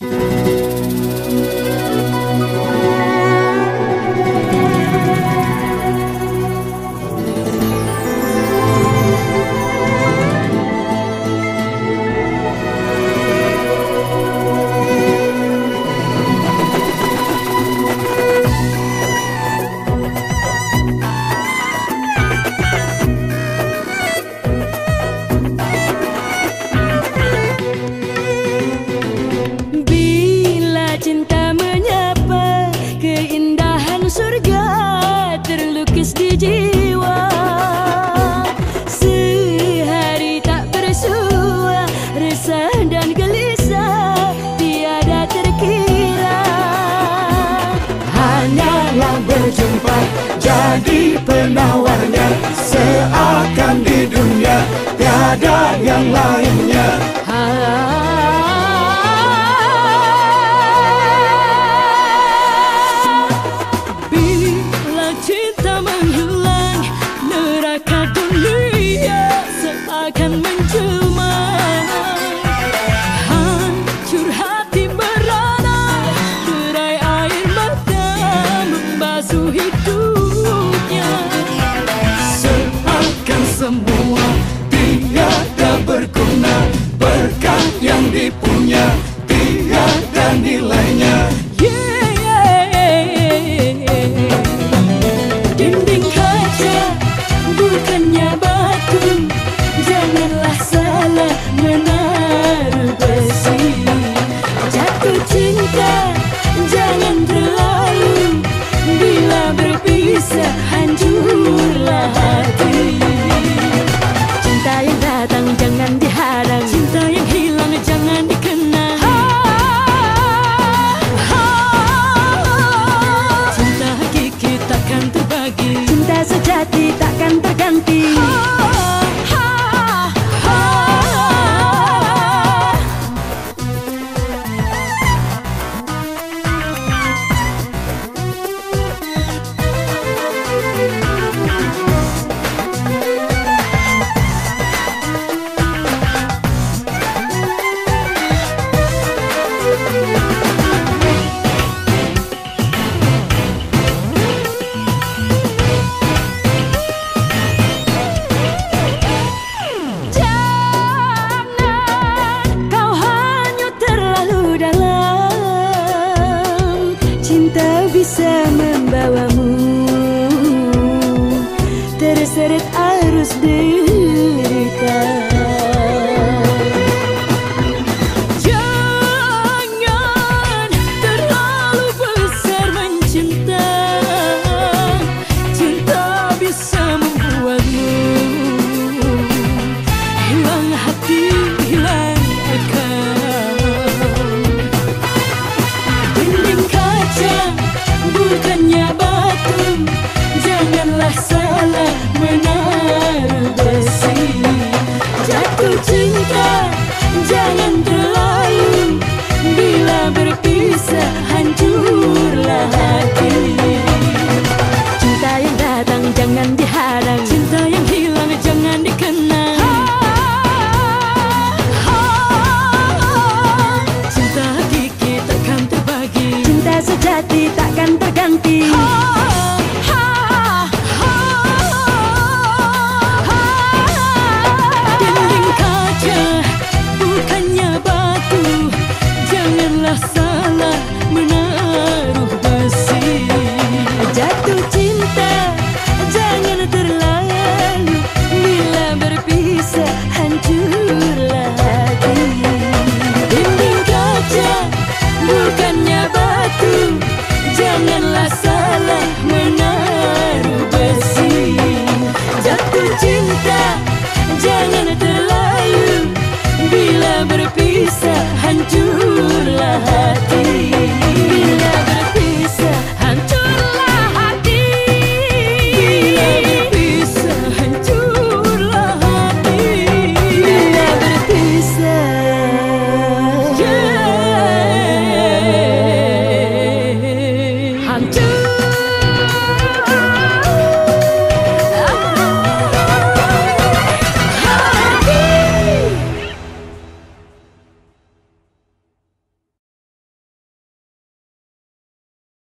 Jadi penawarnya, seakan di dunia tiada yang lainnya. Bila cinta menghilang, neraka dunia seakan menjelma. Hancur hati merana, derai air mata membasuh hidupnya. Seakan semua tiada berguna, berkah yang dipunya tiada nilainya. Dinding kaca bukannya batu, janganlah salah menaruh besi. Jatuh cinta jangan terlalu, bila berpisah hancurlah hati. Cinta yang datang jangan diharang, cinta yang hilang jangan dikenang. Cinta hakiki takkan terbagi, cinta sejati takkan terganti. Cinta bisa membawamu terseret arus derita. Jangan terlalu besar mencinta, cinta bisa membuatmu hilang hati, hilang akal. Dinding kaca bukannya batu, janganlah salah menaruh besi. Jatuh cinta jangan terlalu, bila berpisah hancurlah hati. Cinta yang datang jangan diharang, cinta yang hilang jangan dikenang. Cinta hakiki takkan terbagi, cinta sejati takkan terganti. Dinding kaca bukannya batu, janganlah salah menaruh besi. Jatuh cinta jangan terlalu, bila berpisah hancurlah hati. Dinding kaca bukannya batu, janganlah salah menaruh besi. Jatuh cinta jangan terlalu, bila berpisah hancur.